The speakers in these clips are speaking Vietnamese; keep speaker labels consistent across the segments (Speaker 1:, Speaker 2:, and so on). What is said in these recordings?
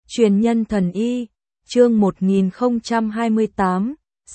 Speaker 1: Truyền nhân thần y, chương 1028,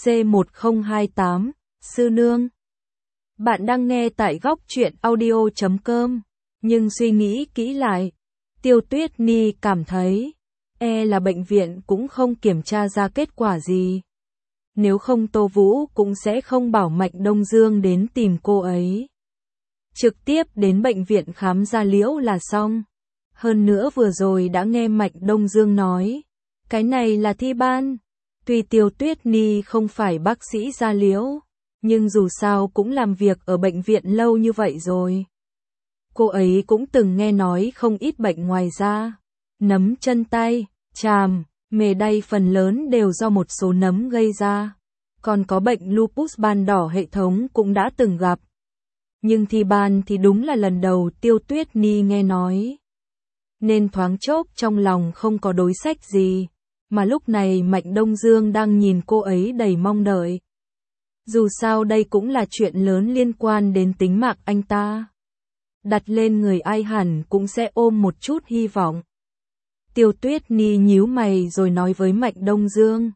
Speaker 1: C1028, Sư Nương. Bạn đang nghe tại góc truyện audio.com, nhưng suy nghĩ kỹ lại, Tiêu Tuyết Ni cảm thấy, là bệnh viện cũng không kiểm tra ra kết quả gì. Nếu không Tô Vũ cũng sẽ không bảo Mạnh Đông Dương đến tìm cô ấy. Trực tiếp đến bệnh viện khám da liễu là xong. Hơn nữa vừa rồi đã nghe Mạnh Đông Dương nói, cái này là thi ban. Tuy Tiêu Tuyết Ni không phải bác sĩ da liễu, nhưng dù sao cũng làm việc ở bệnh viện lâu như vậy rồi. Cô ấy cũng từng nghe nói không ít bệnh ngoài da, nấm chân tay, chàm, mề đay phần lớn đều do một số nấm gây ra. Còn có bệnh lupus ban đỏ hệ thống cũng đã từng gặp. Nhưng thi ban thì đúng là lần đầu Tiêu Tuyết Ni nghe nói. Nên thoáng chốc trong lòng không có đối sách gì, mà lúc này Mạnh Đông Dương đang nhìn cô ấy đầy mong đợi. Dù sao đây cũng là chuyện lớn liên quan đến tính mạng anh ta. Đặt lên người ai hẳn cũng sẽ ôm một chút hy vọng. Tiêu Tuyết Ni nhíu mày rồi nói với Mạnh Đông Dương,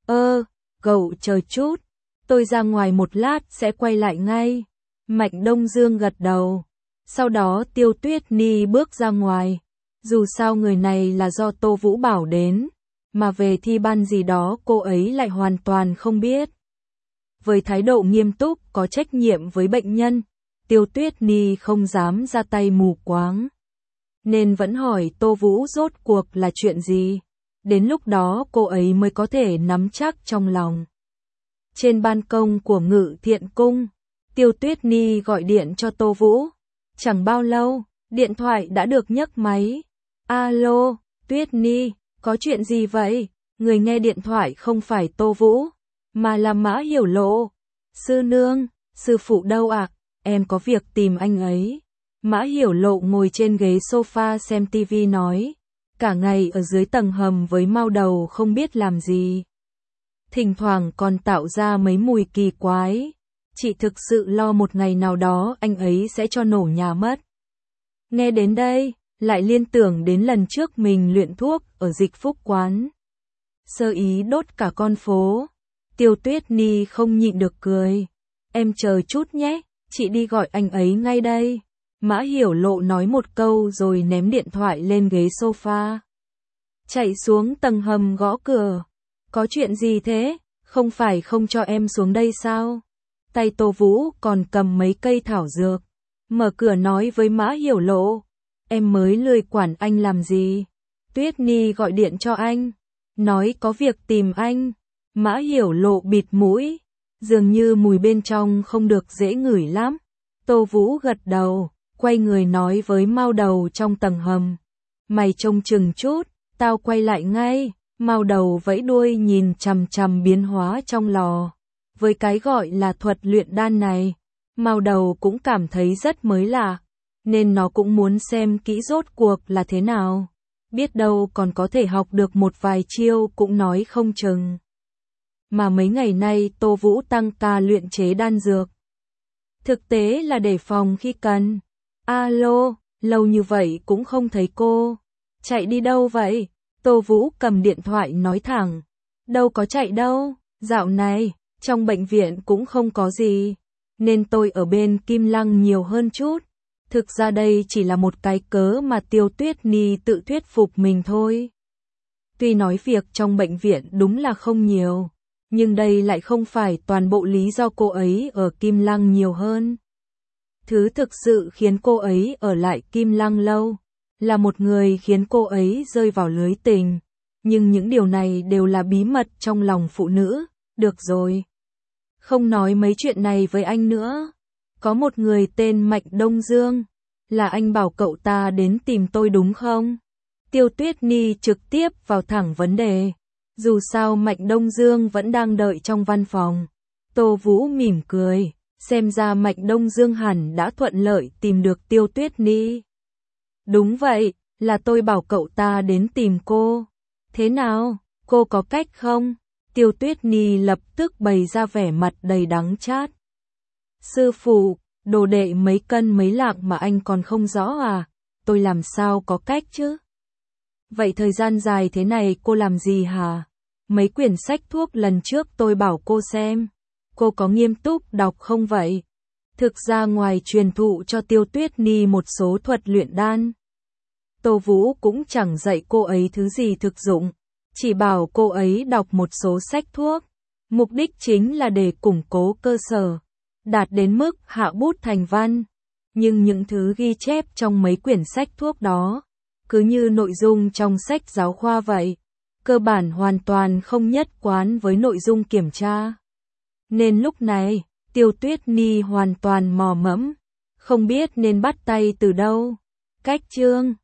Speaker 1: cậu chờ chút, tôi ra ngoài một lát sẽ quay lại ngay. Mạnh Đông Dương gật đầu. Sau đó Tiêu Tuyết Ni bước ra ngoài. Dù sao người này là do Tô Vũ bảo đến, mà về thi ban gì đó cô ấy lại hoàn toàn không biết. Với thái độ nghiêm túc có trách nhiệm với bệnh nhân, Tiêu Tuyết Ni không dám ra tay mù quáng. Nên vẫn hỏi Tô Vũ rốt cuộc là chuyện gì. Đến lúc đó cô ấy mới có thể nắm chắc trong lòng. Trên ban công của Ngự Thiện Cung, Tiêu Tuyết Ni gọi điện cho Tô Vũ. Chẳng bao lâu, điện thoại đã được nhấc máy. Alo, Tuyết Ni, có chuyện gì vậy? Người nghe điện thoại không phải Tô Vũ, mà là Mã Hiểu Lộ. Sư nương, sư phụ đâu ạ? Em có việc tìm anh ấy. Mã Hiểu Lộ ngồi trên ghế sofa xem tivi nói. Cả ngày ở dưới tầng hầm với mau đầu không biết làm gì. Thỉnh thoảng còn tạo ra mấy mùi kỳ quái. Chị thực sự lo một ngày nào đó anh ấy sẽ cho nổ nhà mất. Nghe đến đây, lại liên tưởng đến lần trước mình luyện thuốc ở Dịch Phúc quán. Sơ ý đốt cả con phố. Tiêu Tuyết Ni không nhịn được cười. Em chờ chút nhé, chị đi gọi anh ấy ngay đây. Mã Hiểu Lộ nói một câu rồi ném điện thoại lên ghế sofa. Chạy xuống tầng hầm gõ cửa. Có chuyện gì thế? Không phải không cho em xuống đây sao? Tay Tô Vũ còn cầm mấy cây thảo dược. Mở cửa nói với Mã Hiểu Lộ. Em mới lười quản anh làm gì. Tuyết Ni gọi điện cho anh. Nói có việc tìm anh. Mã Hiểu Lộ bịt mũi. Dường như mùi bên trong không được dễ ngửi lắm. Tô Vũ gật đầu. Quay người nói với Mao Đầu trong tầng hầm. Mày trông chừng chút. Tao quay lại ngay. Mao Đầu vẫy đuôi nhìn chằm chằm biến hóa trong lò. Với cái gọi là thuật luyện đan này, Mao Đầu cũng cảm thấy rất mới lạ, nên nó cũng muốn xem kỹ rốt cuộc là thế nào. Biết đâu còn có thể học được một vài chiêu cũng nói không chừng. Mà mấy ngày nay Tô Vũ tăng ca luyện chế đan dược. Thực tế là để phòng khi cần. Alo, lâu như vậy cũng không thấy cô. Chạy đi đâu vậy? Tô Vũ cầm điện thoại nói thẳng. Đâu có chạy đâu, dạo này, trong bệnh viện cũng không có gì. Nên tôi ở bên Kim Lăng nhiều hơn chút. Thực ra đây chỉ là một cái cớ mà Tiêu Tuyết Ni tự thuyết phục mình thôi. Tuy nói việc trong bệnh viện đúng là không nhiều, nhưng đây lại không phải toàn bộ lý do cô ấy ở Kim Lăng nhiều hơn. Thứ thực sự khiến cô ấy ở lại Kim Lăng lâu, là một người khiến cô ấy rơi vào lưới tình. Nhưng những điều này đều là bí mật trong lòng phụ nữ. Được rồi. Không nói mấy chuyện này với anh nữa. Có một người tên Mạnh Đông Dương. Là anh bảo cậu ta đến tìm tôi đúng không? Tiêu Tuyết Ni trực tiếp vào thẳng vấn đề. Dù sao Mạnh Đông Dương vẫn đang đợi trong văn phòng. Tô Vũ mỉm cười. Xem ra Mạnh Đông Dương hẳn đã thuận lợi tìm được Tiêu Tuyết Ni. Đúng vậy, là tôi bảo cậu ta đến tìm cô. Thế nào, cô có cách không? Tiêu Tuyết Ni lập tức bày ra vẻ mặt đầy đắng chát. Sư phụ, đồ đệ mấy cân mấy lạng mà anh còn không rõ à? Tôi làm sao có cách chứ? Vậy thời gian dài thế này cô làm gì hả? Mấy quyển sách thuốc lần trước tôi bảo cô xem. Cô có nghiêm túc đọc không vậy? Thực ra ngoài truyền thụ cho Tiêu Tuyết Ni một số thuật luyện đan, Tô Vũ cũng chẳng dạy cô ấy thứ gì thực dụng, chỉ bảo cô ấy đọc một số sách thuốc. Mục đích chính là để củng cố cơ sở, đạt đến mức hạ bút thành văn. Nhưng những thứ ghi chép trong mấy quyển sách thuốc đó, cứ như nội dung trong sách giáo khoa vậy, cơ bản hoàn toàn không nhất quán với nội dung kiểm tra. Nên lúc này, Tiêu Tuyết Ni hoàn toàn mò mẫm, không biết nên bắt tay từ đâu. Cách chương